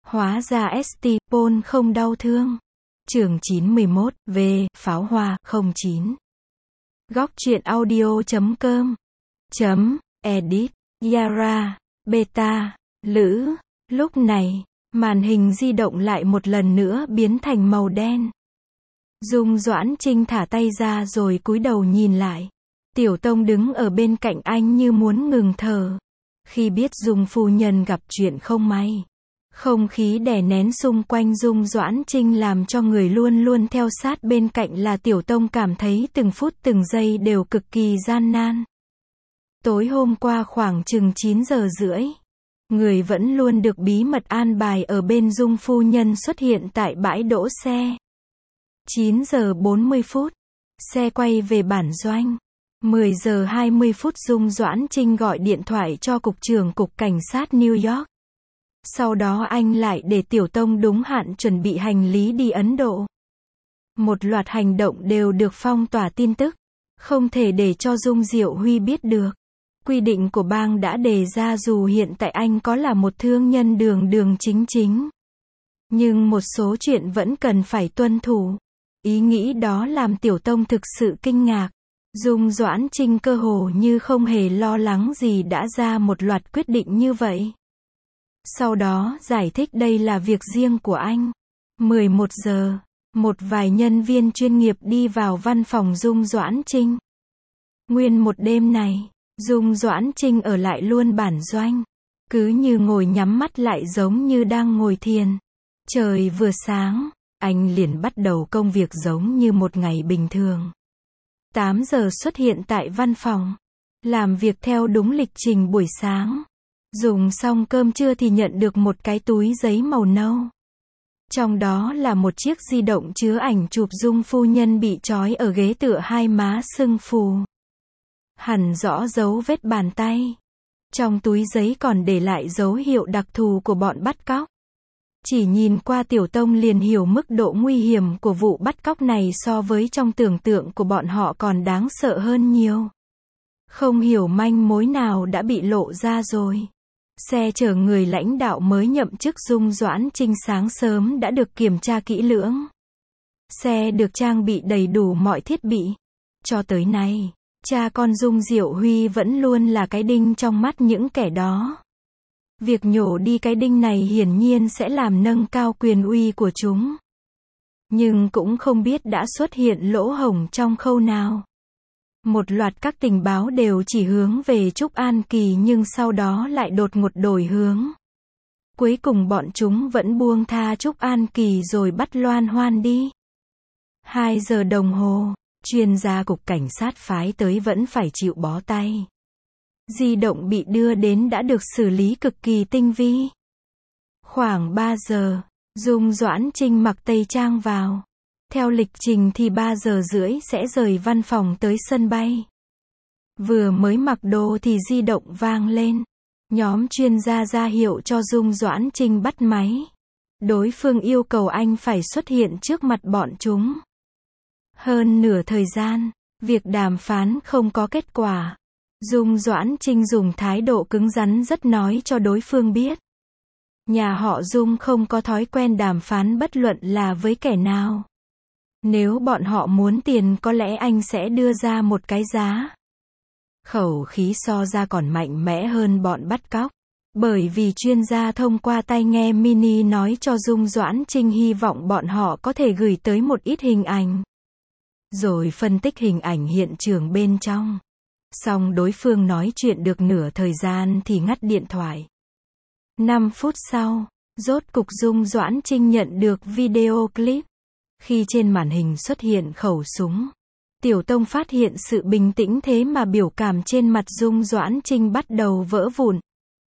Hóa ra ST Paul không đau thương. Chương 91, về, pháo hoa, 09. Góc truyện audio.com. Edit, Yara, Beta, Lữ. Lúc này, màn hình di động lại một lần nữa biến thành màu đen. Dung Doãn Trinh thả tay ra rồi cúi đầu nhìn lại. Tiểu Tông đứng ở bên cạnh anh như muốn ngừng thở. Khi biết Dung phu nhân gặp chuyện không may, không khí đè nén xung quanh Dung Doãn Trinh làm cho người luôn luôn theo sát bên cạnh là Tiểu Tông cảm thấy từng phút từng giây đều cực kỳ gian nan. Tối hôm qua khoảng chừng 9 giờ rưỡi, người vẫn luôn được bí mật an bài ở bên Dung phu nhân xuất hiện tại bãi đỗ xe. 9 giờ 40 phút, xe quay về bản doanh. 10 giờ 20 phút Dung Doãn Trinh gọi điện thoại cho Cục trưởng Cục Cảnh sát New York. Sau đó anh lại để Tiểu Tông đúng hạn chuẩn bị hành lý đi Ấn Độ. Một loạt hành động đều được phong tỏa tin tức, không thể để cho Dung Diệu Huy biết được. Quy định của bang đã đề ra dù hiện tại anh có là một thương nhân đường chính chính, nhưng một số chuyện vẫn cần phải tuân thủ. Ý nghĩ đó làm Tiểu Tông thực sự kinh ngạc. Dung Doãn Trinh cơ hồ như không hề lo lắng gì đã ra một loạt quyết định như vậy. Sau đó giải thích đây là việc riêng của anh. 11 giờ, một vài nhân viên chuyên nghiệp đi vào văn phòng Dung Doãn Trinh. Nguyên một đêm này, Dung Doãn Trinh ở lại luôn bản doanh. Cứ như ngồi nhắm mắt lại giống như đang ngồi thiền. Trời vừa sáng, anh liền bắt đầu công việc giống như một ngày bình thường. 8 giờ xuất hiện tại văn phòng. Làm việc theo đúng lịch trình buổi sáng. Dùng xong cơm trưa thì nhận được một cái túi giấy màu nâu. Trong đó là một chiếc di động chứa ảnh chụp Dung phu nhân bị trói ở ghế tựa hai má sưng phù. Hẳn rõ dấu vết bàn tay. Trong túi giấy còn để lại dấu hiệu đặc thù của bọn bắt cóc. Chỉ nhìn qua Tiểu Tông liền hiểu mức độ nguy hiểm của vụ bắt cóc này so với trong tưởng tượng của bọn họ còn đáng sợ hơn nhiều. Không hiểu manh mối nào đã bị lộ ra rồi. Xe chở người lãnh đạo mới nhậm chức Dung Doãn Trinh sáng sớm đã được kiểm tra kỹ lưỡng. Xe được trang bị đầy đủ mọi thiết bị. Cho tới nay, cha con Dung Diệu Huy vẫn luôn là cái đinh trong mắt những kẻ đó. Việc nhổ đi cái đinh này hiển nhiên sẽ làm nâng cao quyền uy của chúng. Nhưng cũng không biết đã xuất hiện lỗ hổng trong khâu nào. Một loạt các tình báo đều chỉ hướng về Trúc An Kỳ nhưng sau đó lại đột ngột đổi hướng. Cuối cùng bọn chúng vẫn buông tha Trúc An Kỳ rồi bắt Loan Hoan đi. 2 giờ đồng hồ, chuyên gia Cục Cảnh sát phái tới vẫn phải chịu bó tay. Di động bị đưa đến đã được xử lý cực kỳ tinh vi. Khoảng 3 giờ, Dung Doãn Trinh mặc tây trang vào. Theo lịch trình thì 3 giờ rưỡi sẽ rời văn phòng tới sân bay. Vừa mới mặc đồ thì di động vang lên. Nhóm chuyên gia ra hiệu cho Dung Doãn Trinh bắt máy. Đối phương yêu cầu anh phải xuất hiện trước mặt bọn chúng. Hơn nửa thời gian, việc đàm phán không có kết quả. Dung Doãn Trinh dùng thái độ cứng rắn rất nói cho đối phương biết. Nhà họ Dung không có thói quen đàm phán bất luận là với kẻ nào. Nếu bọn họ muốn tiền có lẽ anh sẽ đưa ra một cái giá. Khẩu khí so ra còn mạnh mẽ hơn bọn bắt cóc. Bởi vì chuyên gia thông qua tai nghe mini nói cho Dung Doãn Trinh hy vọng bọn họ có thể gửi tới một ít hình ảnh. Rồi phân tích hình ảnh hiện trường bên trong. Xong đối phương nói chuyện được nửa thời gian thì ngắt điện thoại. 5 phút sau, rốt cục Dung Doãn Trinh nhận được video clip. Khi trên màn hình xuất hiện khẩu súng, Tiểu Tông phát hiện sự bình tĩnh thế mà biểu cảm trên mặt Dung Doãn Trinh bắt đầu vỡ vụn.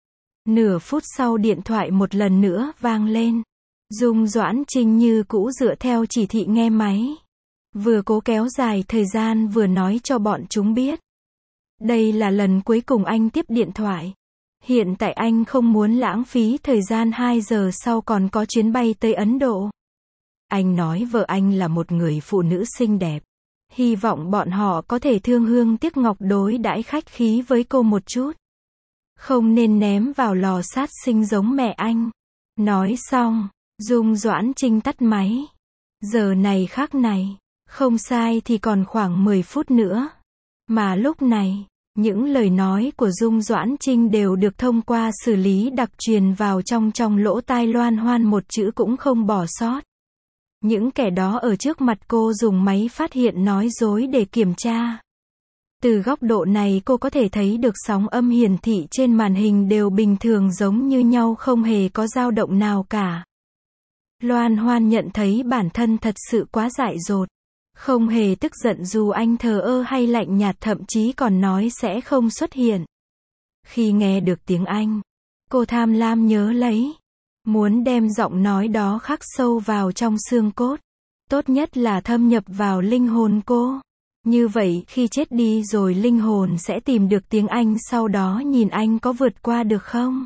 Nửa phút sau điện thoại một lần nữa vang lên. Dung Doãn Trinh như cũ dựa theo chỉ thị nghe máy. Vừa cố kéo dài thời gian vừa nói cho bọn chúng biết. Đây là lần cuối cùng anh tiếp điện thoại. Hiện tại anh không muốn lãng phí thời gian 2 giờ sau còn có chuyến bay tới Ấn Độ. Anh nói vợ anh là một người phụ nữ xinh đẹp. Hy vọng bọn họ có thể thương hương tiếc ngọc đối đãi khách khí với cô một chút. Không nên ném vào lò sát sinh giống mẹ anh. Nói xong, Dung Doãn Trinh tắt máy. Giờ này khắc này, không sai thì còn khoảng 10 phút nữa. Mà lúc này, những lời nói của Dung Doãn Trinh đều được thông qua xử lý đặc truyền vào trong lỗ tai Loan Hoan, một chữ cũng không bỏ sót. Những kẻ đó ở trước mặt cô dùng máy phát hiện nói dối để kiểm tra. Từ góc độ này cô có thể thấy được sóng âm hiển thị trên màn hình đều bình thường giống như nhau, không hề có dao động nào cả. Loan Hoan nhận thấy bản thân thật sự quá dại dột. Không hề tức giận dù anh thờ ơ hay lạnh nhạt, thậm chí còn nói sẽ không xuất hiện. Khi nghe được tiếng Anh, cô tham lam nhớ lấy. Muốn đem giọng nói đó khắc sâu vào trong xương cốt. Tốt nhất là thâm nhập vào linh hồn cô. Như vậy khi chết đi rồi linh hồn sẽ tìm được tiếng Anh, sau đó nhìn anh có vượt qua được không.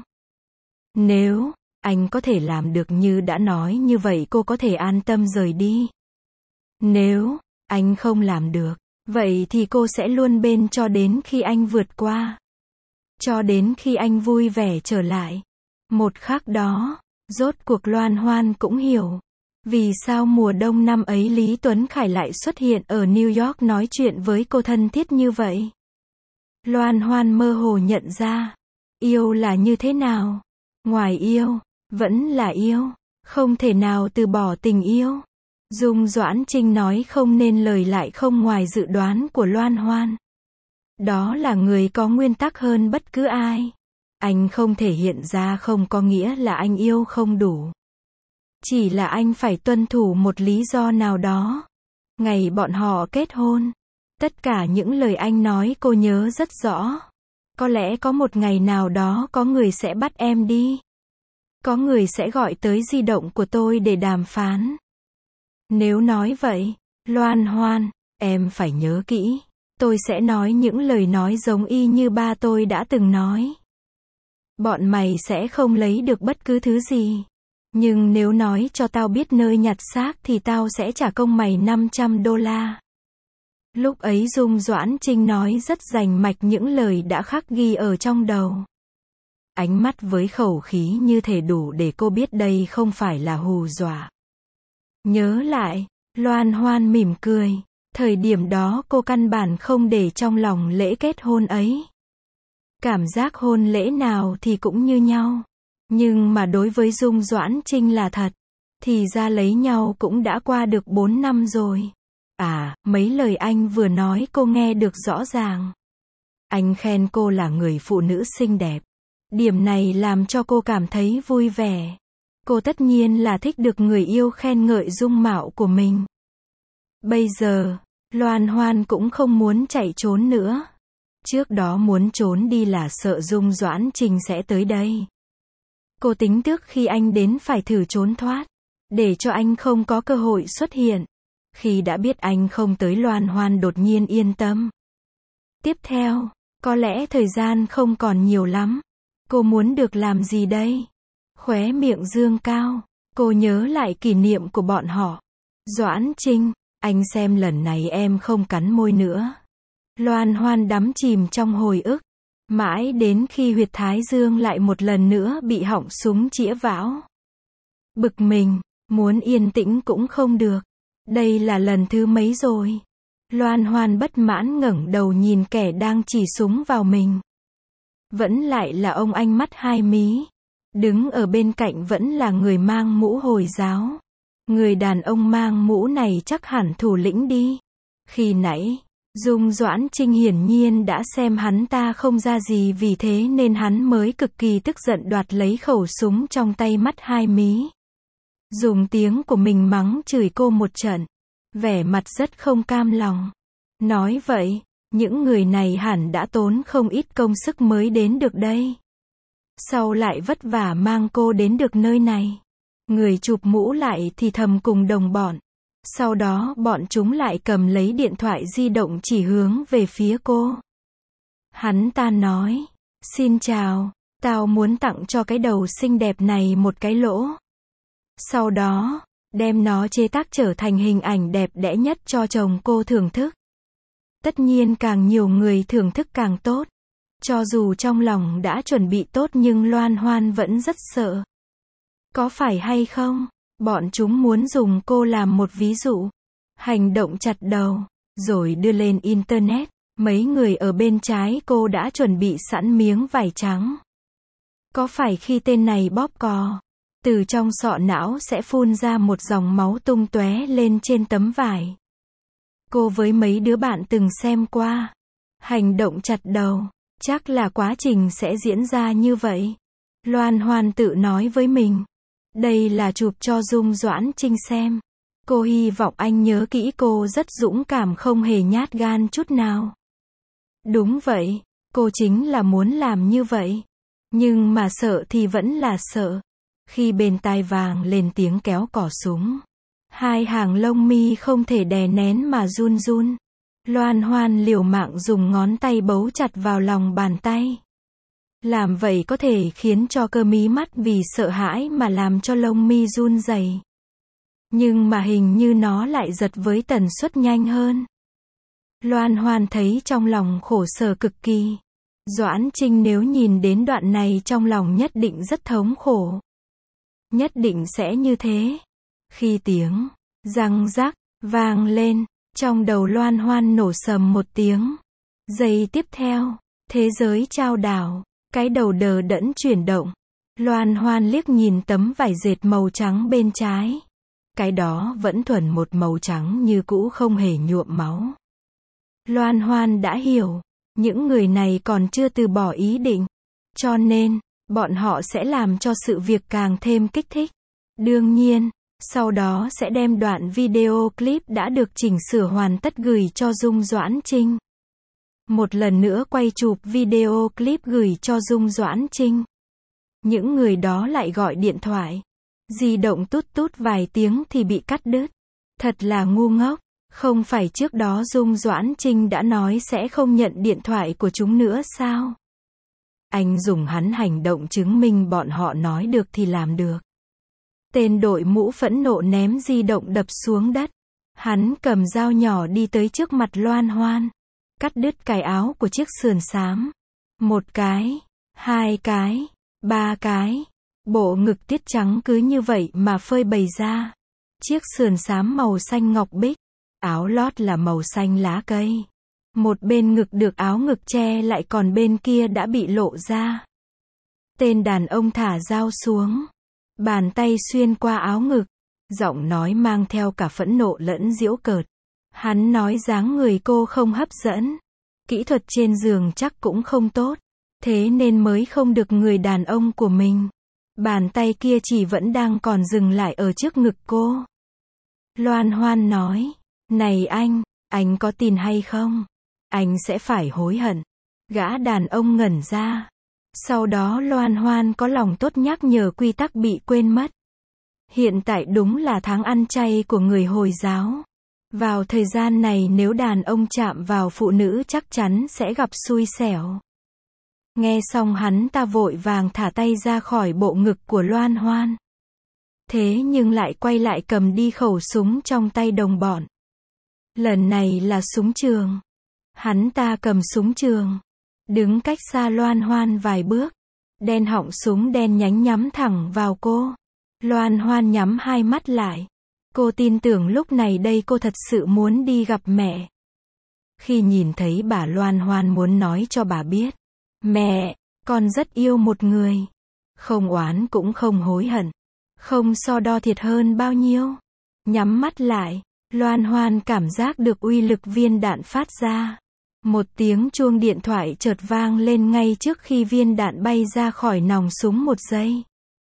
Nếu anh có thể làm được như đã nói như vậy, cô có thể an tâm rời đi. Nếu anh không làm được, vậy thì cô sẽ luôn bên cho đến khi anh vượt qua. Cho đến khi anh vui vẻ trở lại. Một khắc đó, rốt cuộc Loan Hoan cũng hiểu. Vì sao mùa đông năm ấy Lý Tuấn Khải lại xuất hiện ở New York nói chuyện với cô thân thiết như vậy. Loan Hoan mơ hồ nhận ra, yêu là như thế nào. Ngoài yêu, vẫn là yêu. Không thể nào từ bỏ tình yêu. Dung Doãn Trinh nói không nên lời lại không ngoài dự đoán của Loan Hoan. Đó là người có nguyên tắc hơn bất cứ ai. Anh không thể hiện ra không có nghĩa là anh yêu không đủ. Chỉ là anh phải tuân thủ một lý do nào đó. Ngày bọn họ kết hôn, tất cả những lời anh nói cô nhớ rất rõ. Có lẽ có một ngày nào đó có người sẽ bắt em đi. Có người sẽ gọi tới di động của tôi để đàm phán. Nếu nói vậy, Loan Hoan, em phải nhớ kỹ. Tôi sẽ nói những lời nói giống y như ba tôi đã từng nói. Bọn mày sẽ không lấy được bất cứ thứ gì. Nhưng nếu nói cho tao biết nơi nhặt xác thì tao sẽ trả công mày $500. Lúc ấy Dung Doãn Trinh nói rất rành mạch những lời đã khắc ghi ở trong đầu. Ánh mắt với khẩu khí như thể đủ để cô biết đây không phải là hù dọa. Nhớ lại, Loan Hoan mỉm cười. Thời điểm đó cô căn bản không để trong lòng lễ kết hôn ấy. Cảm giác hôn lễ nào thì cũng như nhau. Nhưng mà đối với Dung Doãn Trinh là thật. Thì ra lấy nhau cũng đã qua được 4 năm rồi. À, mấy lời anh vừa nói cô nghe được rõ ràng. Anh khen cô là người phụ nữ xinh đẹp. Điểm này làm cho cô cảm thấy vui vẻ. Cô tất nhiên là thích được người yêu khen ngợi dung mạo của mình. Bây giờ, Loan Hoan cũng không muốn chạy trốn nữa. Trước đó muốn trốn đi là sợ Dung Doãn Trinh sẽ tới đây. Cô tính trước khi anh đến phải thử trốn thoát, để cho anh không có cơ hội xuất hiện. Khi đã biết anh không tới, Loan Hoan đột nhiên yên tâm. Tiếp theo, có lẽ thời gian không còn nhiều lắm. Cô muốn được làm gì đây? Khóe miệng dương cao, cô nhớ lại kỷ niệm của bọn họ. Doãn Trinh, anh xem lần này em không cắn môi nữa. Loan Hoan đắm chìm trong hồi ức. Mãi đến khi huyệt thái dương lại một lần nữa bị họng súng chĩa vào. Bực mình, muốn yên tĩnh cũng không được. Đây là lần thứ mấy rồi? Loan Hoan bất mãn ngẩng đầu nhìn kẻ đang chỉ súng vào mình. Vẫn lại là ông anh mắt hai mí. Đứng ở bên cạnh vẫn là người mang mũ Hồi giáo. Người đàn ông mang mũ này chắc hẳn thủ lĩnh đi. Khi nãy, Dung Doãn Trinh hiển nhiên đã xem hắn ta không ra gì, vì thế nên hắn mới cực kỳ tức giận đoạt lấy khẩu súng trong tay mắt hai mí. Dùng tiếng của mình mắng chửi cô một trận. Vẻ mặt rất không cam lòng. Nói vậy, những người này hẳn đã tốn không ít công sức mới đến được đây. Sau lại vất vả mang cô đến được nơi này. Người chụp mũ lại thì thầm cùng đồng bọn. Sau đó bọn chúng lại cầm lấy điện thoại di động chỉ hướng về phía cô. Hắn ta nói, xin chào, tao muốn tặng cho cái đầu xinh đẹp này một cái lỗ. Sau đó, đem nó chế tác trở thành hình ảnh đẹp đẽ nhất cho chồng cô thưởng thức. Tất nhiên càng nhiều người thưởng thức càng tốt. Cho dù trong lòng đã chuẩn bị tốt nhưng Loan Hoan vẫn rất sợ. Có phải hay không? Bọn chúng muốn dùng cô làm một ví dụ. Hành động chặt đầu, rồi đưa lên Internet. Mấy người ở bên trái cô đã chuẩn bị sẵn miếng vải trắng. Có phải khi tên này bóp cò, từ trong sọ não sẽ phun ra một dòng máu tung tóe lên trên tấm vải. Cô với mấy đứa bạn từng xem qua. Hành động chặt đầu, chắc là quá trình sẽ diễn ra như vậy. Loan Hoan tự nói với mình. Đây là chụp cho Dung Doãn Trinh xem. Cô hy vọng anh nhớ kỹ cô rất dũng cảm, không hề nhát gan chút nào. Đúng vậy, cô chính là muốn làm như vậy. Nhưng mà sợ thì vẫn là sợ. Khi bên tai vang lên tiếng kéo cò súng, hai hàng lông mi không thể đè nén mà run run. Loan Hoan liều mạng dùng ngón tay bấu chặt vào lòng bàn tay. Làm vậy có thể khiến cho cơ mí mắt vì sợ hãi mà làm cho lông mi run rẩy. Nhưng mà hình như nó lại giật với tần suất nhanh hơn. Loan Hoan thấy trong lòng khổ sở cực kỳ. Doãn Trinh nếu nhìn đến đoạn này trong lòng nhất định rất thống khổ. Nhất định sẽ như thế. Khi tiếng răng rắc vang lên, trong đầu Loan Hoan nổ sầm một tiếng. Giây tiếp theo, thế giới chao đảo, cái đầu đờ đẫn chuyển động. Loan Hoan liếc nhìn tấm vải dệt màu trắng bên trái. Cái đó vẫn thuần một màu trắng như cũ, không hề nhuộm máu. Loan Hoan đã hiểu, những người này còn chưa từ bỏ ý định. Cho nên, bọn họ sẽ làm cho sự việc càng thêm kích thích. Đương nhiên, sau đó sẽ đem đoạn video clip đã được chỉnh sửa hoàn tất gửi cho Dung Doãn Trinh. Một lần nữa quay chụp video clip gửi cho Dung Doãn Trinh. Những người đó lại gọi điện thoại. Di động tút tút vài tiếng thì bị cắt đứt. Thật là ngu ngốc. Không phải trước đó Dung Doãn Trinh đã nói sẽ không nhận điện thoại của chúng nữa sao? Anh dùng hắn hành động chứng minh bọn họ nói được thì làm được. Tên đội mũ phẫn nộ ném di động đập xuống đất. Hắn cầm dao nhỏ đi tới trước mặt Loan Hoan. Cắt đứt cái áo của chiếc sườn xám. Một cái, hai cái, ba cái. Bộ ngực tiết trắng cứ như vậy mà phơi bày ra. Chiếc sườn xám màu xanh ngọc bích. Áo lót là màu xanh lá cây. Một bên ngực được áo ngực che lại, còn bên kia đã bị lộ ra. Tên đàn ông thả dao xuống. Bàn tay xuyên qua áo ngực. Giọng nói mang theo cả phẫn nộ lẫn giễu cợt. Hắn nói dáng người cô không hấp dẫn. Kỹ thuật trên giường chắc cũng không tốt. Thế nên mới không được người đàn ông của mình. Bàn tay kia chỉ vẫn đang còn dừng lại ở trước ngực cô. Loan Hoan nói. Này anh có tin hay không? Anh sẽ phải hối hận. Gã đàn ông ngẩn ra. Sau đó Loan Hoan có lòng tốt nhắc nhở quy tắc bị quên mất. Hiện tại đúng là tháng ăn chay của người Hồi giáo. Vào thời gian này nếu đàn ông chạm vào phụ nữ chắc chắn sẽ gặp xui xẻo. Nghe xong hắn ta vội vàng thả tay ra khỏi bộ ngực của Loan Hoan. Thế nhưng lại quay lại cầm đi khẩu súng trong tay đồng bọn. Lần này là súng trường. Hắn ta cầm súng trường. Đứng cách xa Loan Hoan vài bước. Đen họng súng đen nhánh nhắm thẳng vào cô. Loan Hoan nhắm hai mắt lại. Cô tin tưởng lúc này đây cô thật sự muốn đi gặp mẹ. Khi nhìn thấy bà, Loan Hoan muốn nói cho bà biết. Mẹ, con rất yêu một người. Không oán cũng không hối hận. Không so đo thiệt hơn bao nhiêu. Nhắm mắt lại, Loan Hoan cảm giác được uy lực viên đạn phát ra. Một tiếng chuông điện thoại chợt vang lên ngay trước khi viên đạn bay ra khỏi nòng súng một giây.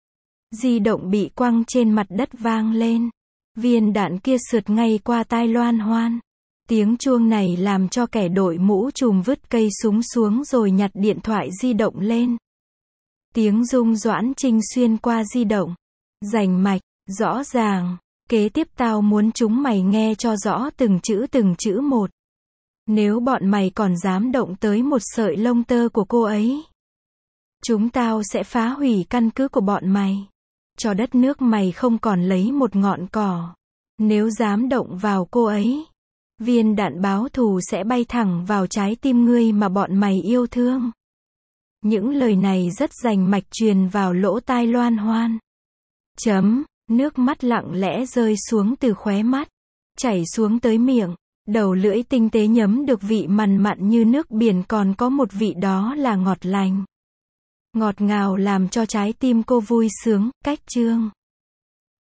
Di động bị quăng trên mặt đất vang lên. Viên đạn kia sượt ngay qua tai Loan Hoan. Tiếng chuông này làm cho kẻ đội mũ trùm vứt cây súng xuống rồi nhặt điện thoại di động lên. Tiếng Dung Doãn Trinh xuyên qua di động. Rành mạch, rõ ràng. Kế tiếp tao muốn chúng mày nghe cho rõ từng chữ một. Nếu bọn mày còn dám động tới một sợi lông tơ của cô ấy, chúng tao sẽ phá hủy căn cứ của bọn mày. Cho đất nước mày không còn lấy một ngọn cỏ. Nếu dám động vào cô ấy, viên đạn báo thù sẽ bay thẳng vào trái tim ngươi mà bọn mày yêu thương. Những lời này rất rành mạch truyền vào lỗ tai Loan Hoan. Nước mắt lặng lẽ rơi xuống từ khóe mắt, chảy xuống tới miệng. Đầu lưỡi tinh tế nhấm được vị mặn mặn như nước biển, còn có một vị đó là ngọt lành. Ngọt ngào làm cho trái tim cô vui sướng, cách chương.